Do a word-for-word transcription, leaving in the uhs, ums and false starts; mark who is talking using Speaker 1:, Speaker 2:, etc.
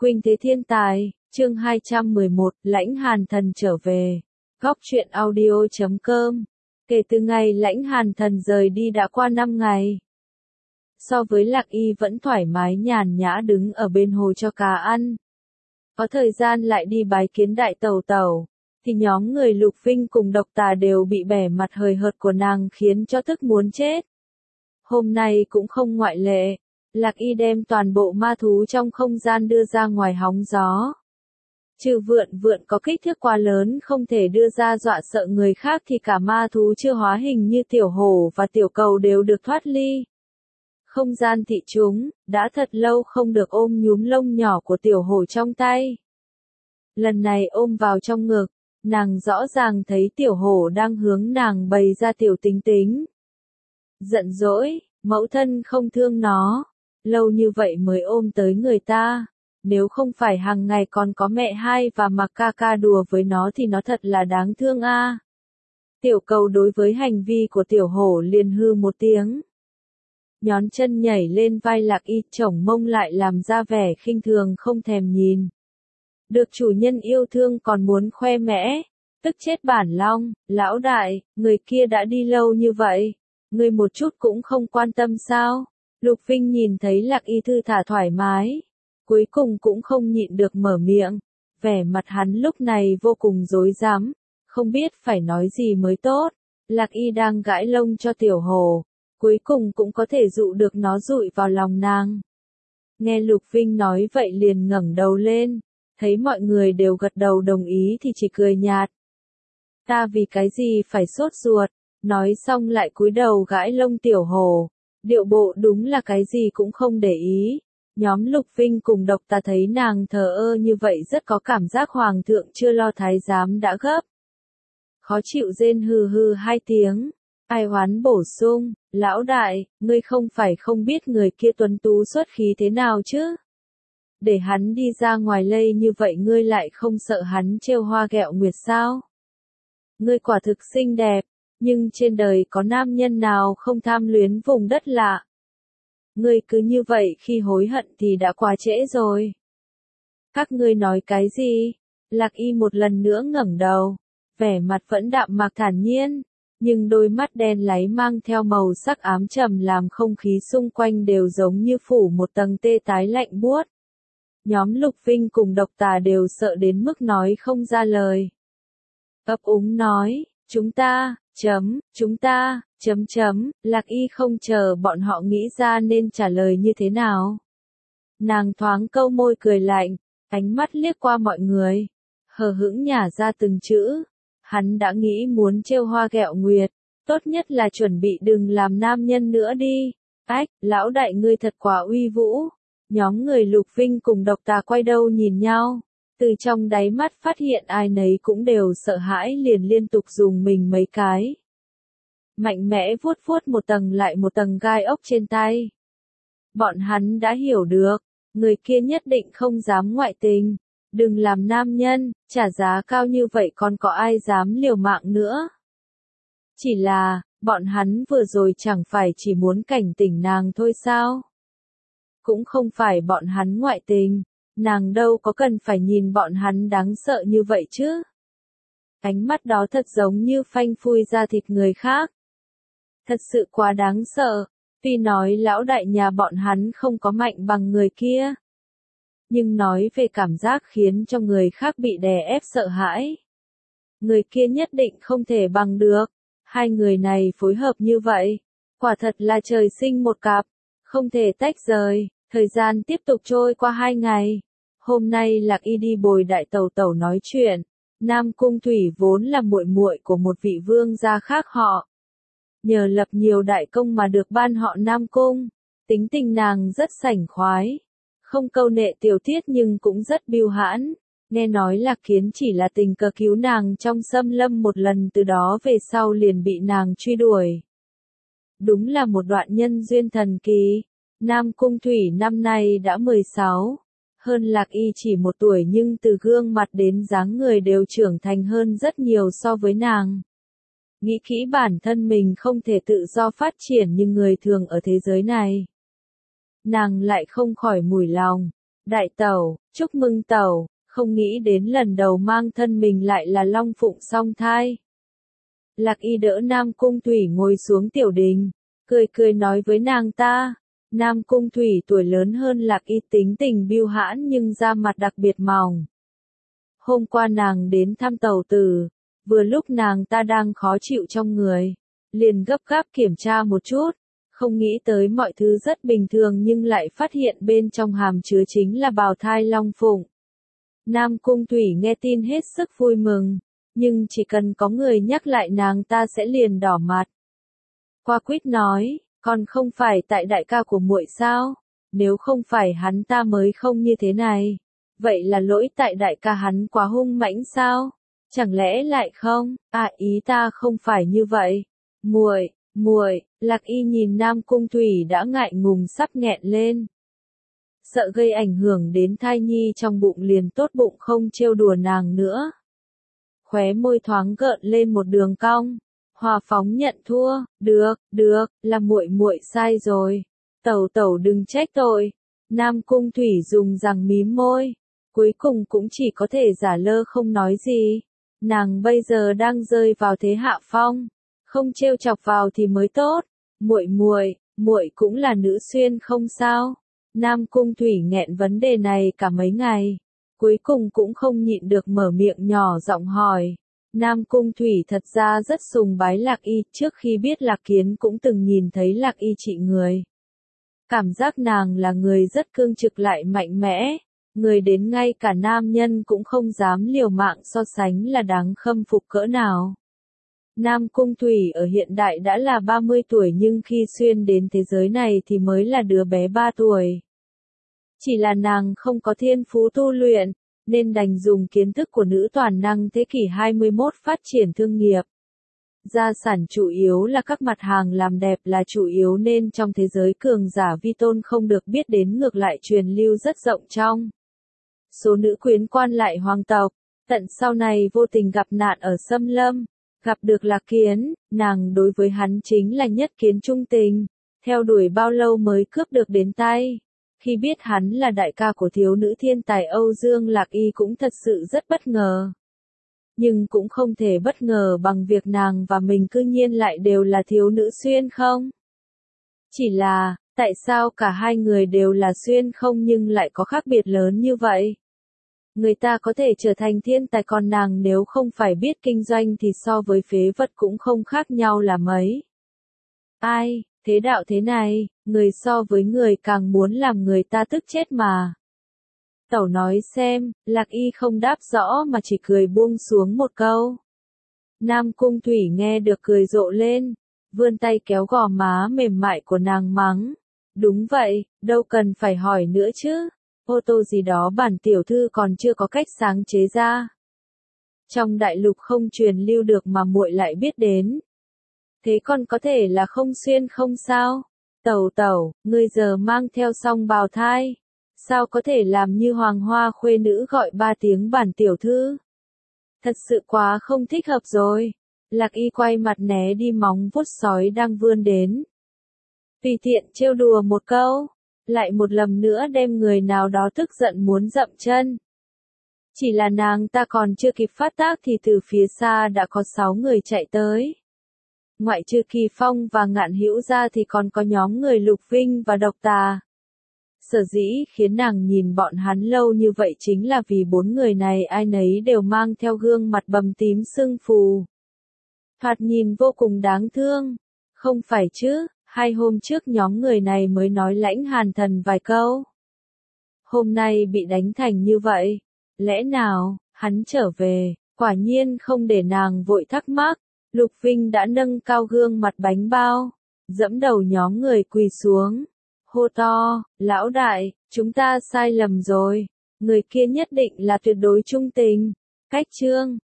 Speaker 1: Khuynh Thế Thiên Tài, chương hai trăm mười một, Lãnh Hàn Thần trở về. Góc truyện audio chấm com. Kể từ ngày Lãnh Hàn Thần rời đi đã qua năm ngày. So với Lạc Y vẫn thoải mái nhàn nhã đứng ở bên hồ cho cá ăn. Có thời gian lại đi bái kiến đại tẩu tẩu, thì nhóm người Lục Vinh cùng Độc Tà đều bị bẻ mặt hời hợt của nàng khiến cho tức muốn chết. Hôm nay cũng không ngoại lệ. Lạc Y đem toàn bộ ma thú trong không gian đưa ra ngoài hóng gió. Trừ vượn vượn có kích thước quá lớn không thể đưa ra dọa sợ người khác thì cả ma thú chưa hóa hình như tiểu hổ và tiểu cầu đều được thoát ly. Không gian thị chúng, đã thật lâu không được ôm nhúm lông nhỏ của tiểu hổ trong tay. Lần này ôm vào trong ngực, nàng rõ ràng thấy tiểu hổ đang hướng nàng bày ra tiểu tính tính. Giận dỗi, mẫu thân không thương nó. Lâu như vậy mới ôm tới người ta, nếu không phải hàng ngày còn có mẹ hai và mặc ca ca đùa với nó thì nó thật là đáng thương a. À. Tiểu cầu đối với hành vi của tiểu hổ liền hư một tiếng. Nhón chân nhảy lên vai Lạc Y, chổng mông lại làm ra vẻ khinh thường không thèm nhìn. Được chủ nhân yêu thương còn muốn khoe mẽ, tức chết bản long, lão đại, người kia đã đi lâu như vậy, người một chút cũng không quan tâm sao? Lục Vinh nhìn thấy Lạc Y thư thả thoải mái, cuối cùng cũng không nhịn được mở miệng, vẻ mặt hắn lúc này vô cùng rối rắm, không biết phải nói gì mới tốt. Lạc Y đang gãi lông cho tiểu hồ, cuối cùng cũng có thể dụ được nó dụi vào lòng nàng. Nghe Lục Vinh nói vậy liền ngẩng đầu lên, thấy mọi người đều gật đầu đồng ý thì chỉ cười nhạt. Ta vì cái gì phải sốt ruột, nói xong lại cúi đầu gãi lông tiểu hồ. Điệu bộ đúng là cái gì cũng không để ý. Nhóm Lục Vinh cùng Độc Tà thấy nàng thờ ơ như vậy rất có cảm giác hoàng thượng chưa lo thái giám đã gấp. Khó chịu rên hừ hừ hai tiếng. Ai Hoán bổ sung, lão đại, ngươi không phải không biết người kia tuấn tú xuất khí thế nào chứ? Để hắn đi ra ngoài lây như vậy ngươi lại không sợ hắn trêu hoa ghẹo nguyệt sao? Ngươi quả thực xinh đẹp. Nhưng trên đời có nam nhân nào không tham luyến vùng đất lạ. Ngươi cứ như vậy khi hối hận thì đã quá trễ rồi. Các ngươi nói cái gì? Lạc Y một lần nữa ngẩng đầu, vẻ mặt vẫn đạm mạc thản nhiên, nhưng đôi mắt đen láy mang theo màu sắc ám trầm làm không khí xung quanh đều giống như phủ một tầng tê tái lạnh buốt. Nhóm Lục Vinh cùng Độc Tà đều sợ đến mức nói không ra lời. Ấp úng nói, chúng ta, chấm, chúng ta, chấm chấm, Lạc Y không chờ bọn họ nghĩ ra nên trả lời như thế nào. Nàng thoáng câu môi cười lạnh, ánh mắt liếc qua mọi người, hờ hững nhả ra từng chữ. Hắn đã nghĩ muốn trêu hoa ghẹo nguyệt, tốt nhất là chuẩn bị đừng làm nam nhân nữa đi. Ách, lão đại ngươi thật quả uy vũ. Nhóm người Lục Vinh cùng Độc Tà quay đầu nhìn nhau. Từ trong đáy mắt phát hiện ai nấy cũng đều sợ hãi liền liên tục dùng mình mấy cái. Mạnh mẽ vuốt vuốt một tầng lại một tầng gai ốc trên tay. Bọn hắn đã hiểu được, người kia nhất định không dám ngoại tình. Đừng làm nam nhân, trả giá cao như vậy còn có ai dám liều mạng nữa. Chỉ là, bọn hắn vừa rồi chẳng phải chỉ muốn cảnh tỉnh nàng thôi sao? Cũng không phải bọn hắn ngoại tình. Nàng đâu có cần phải nhìn bọn hắn đáng sợ như vậy chứ. Ánh mắt đó thật giống như phanh phui ra thịt người khác. Thật sự quá đáng sợ, tuy nói lão đại nhà bọn hắn không có mạnh bằng người kia. Nhưng nói về cảm giác khiến cho người khác bị đè ép sợ hãi. Người kia nhất định không thể bằng được. Hai người này phối hợp như vậy, quả thật là trời sinh một cặp, không thể tách rời. Thời gian tiếp tục trôi qua hai ngày. Hôm nay Lạc Y đi bồi đại tẩu tẩu nói chuyện. Nam Cung Thủy vốn là muội muội của một vị vương gia khác họ. Nhờ lập nhiều đại công mà được ban họ Nam Cung. Tính tình nàng rất sảnh khoái. Không câu nệ tiểu tiết nhưng cũng rất biêu hãn. Nghe nói Lạc Kiến chỉ là tình cờ cứu nàng trong xâm lâm một lần, từ đó về sau liền bị nàng truy đuổi. Đúng là một đoạn nhân duyên thần kỳ. Nam Cung Thủy năm nay đã mười sáu, hơn Lạc Y chỉ một tuổi nhưng từ gương mặt đến dáng người đều trưởng thành hơn rất nhiều so với nàng. Nghĩ kỹ bản thân mình không thể tự do phát triển như người thường ở thế giới này. Nàng lại không khỏi mủi lòng, Đại tẩu, chúc mừng tẩu, không nghĩ đến lần đầu mang thân mình lại là Long Phụng song thai. Lạc Y đỡ Nam Cung Thủy ngồi xuống tiểu đình, cười cười nói với nàng ta. Nam Cung Thủy tuổi lớn hơn Lạc Y, tính tình biêu hãn nhưng da mặt đặc biệt mỏng. Hôm qua nàng đến thăm tẩu tử, vừa lúc nàng ta đang khó chịu trong người, liền gấp gáp kiểm tra một chút, không nghĩ tới mọi thứ rất bình thường nhưng lại phát hiện bên trong hàm chứa chính là bào thai Long Phụng. Nam Cung Thủy nghe tin hết sức vui mừng, nhưng chỉ cần có người nhắc lại nàng ta sẽ liền đỏ mặt. Qua quýt nói, còn không phải tại đại ca của muội sao? Nếu không phải hắn ta mới không như thế này. Vậy là lỗi tại đại ca hắn quá hung mãnh sao? Chẳng lẽ lại không? À, ý ta không phải như vậy. Muội, muội, Lạc Y nhìn Nam Cung Thủy đã ngại ngùng sắp nghẹn lên. Sợ gây ảnh hưởng đến thai nhi trong bụng liền tốt bụng không trêu đùa nàng nữa. Khóe môi thoáng gợn lên một đường cong. Hòa phóng nhận thua, được, được, là muội muội sai rồi. Tẩu tẩu đừng trách tội. Nam Cung Thủy dùng răng mím môi, cuối cùng cũng chỉ có thể giả lơ không nói gì. Nàng bây giờ đang rơi vào thế hạ phong, không trêu chọc vào thì mới tốt. Muội muội, muội cũng là nữ xuyên không sao? Nam Cung Thủy nghẹn vấn đề này cả mấy ngày, cuối cùng cũng không nhịn được mở miệng nhỏ giọng hỏi. Nam Cung Thủy thật ra rất sùng bái Lạc Y, trước khi biết Lạc Kiến cũng từng nhìn thấy Lạc Y trị người. Cảm giác nàng là người rất cương trực lại mạnh mẽ, người đến ngay cả nam nhân cũng không dám liều mạng so sánh là đáng khâm phục cỡ nào. Nam Cung Thủy ở hiện đại đã là ba mươi tuổi nhưng khi xuyên đến thế giới này thì mới là đứa bé ba tuổi. Chỉ là nàng không có thiên phú tu luyện, nên đành dùng kiến thức của nữ toàn năng thế kỷ hai mươi mốt phát triển thương nghiệp. Gia sản chủ yếu là các mặt hàng làm đẹp là chủ yếu nên trong thế giới cường giả vi tôn không được biết đến, ngược lại truyền lưu rất rộng trong số nữ quyến quan lại hoàng tộc. Tận sau này vô tình gặp nạn ở Xâm Lâm, gặp được Lạc Kiến, nàng đối với hắn chính là nhất kiến trung tình, theo đuổi bao lâu mới cướp được đến tay. Khi biết hắn là đại ca của thiếu nữ thiên tài Âu Dương, Lạc Y cũng thật sự rất bất ngờ. Nhưng cũng không thể bất ngờ bằng việc nàng và mình cư nhiên lại đều là thiếu nữ xuyên không. Chỉ là, tại sao cả hai người đều là xuyên không nhưng lại có khác biệt lớn như vậy? Người ta có thể trở thành thiên tài còn nàng nếu không phải biết kinh doanh thì so với phế vật cũng không khác nhau là mấy. Ai, thế đạo thế này, người so với người càng muốn làm người ta tức chết mà. Tẩu nói xem, Lạc Y không đáp rõ mà chỉ cười buông xuống một câu. Nam Cung Thủy nghe được cười rộ lên, vươn tay kéo gò má mềm mại của nàng mắng. Đúng vậy, đâu cần phải hỏi nữa chứ. Ô tô gì đó bản tiểu thư còn chưa có cách sáng chế ra. Trong đại lục không truyền lưu được mà muội lại biết đến. Thế còn có thể là không xuyên không sao? Tẩu tẩu, ngươi giờ mang theo song bào thai. Sao có thể làm như hoàng hoa khuê nữ gọi ba tiếng bản tiểu thư? Thật sự quá không thích hợp rồi. Lạc Y quay mặt né đi móng vuốt sói đang vươn đến. Tùy tiện trêu đùa một câu, lại một lần nữa đem người nào đó tức giận muốn dậm chân. Chỉ là nàng ta còn chưa kịp phát tác thì từ phía xa đã có sáu người chạy tới. Ngoại trừ Kỳ Phong và Ngạn Hữu ra thì còn có nhóm người Lục Vinh và Độc Tà. Sở dĩ khiến nàng nhìn bọn hắn lâu như vậy chính là vì bốn người này ai nấy đều mang theo gương mặt bầm tím sưng phù. Thoạt nhìn vô cùng đáng thương. Không phải chứ, hai hôm trước nhóm người này mới nói Lãnh Hàn Thần vài câu. Hôm nay bị đánh thành như vậy. Lẽ nào, hắn trở về, quả nhiên không để nàng vội thắc mắc. Lục Vinh đã nâng cao gương mặt bánh bao, dẫm đầu nhóm người quỳ xuống. Hô to, lão đại, chúng ta sai lầm rồi. Người kia nhất định là tuyệt đối trung tình. Cách chương,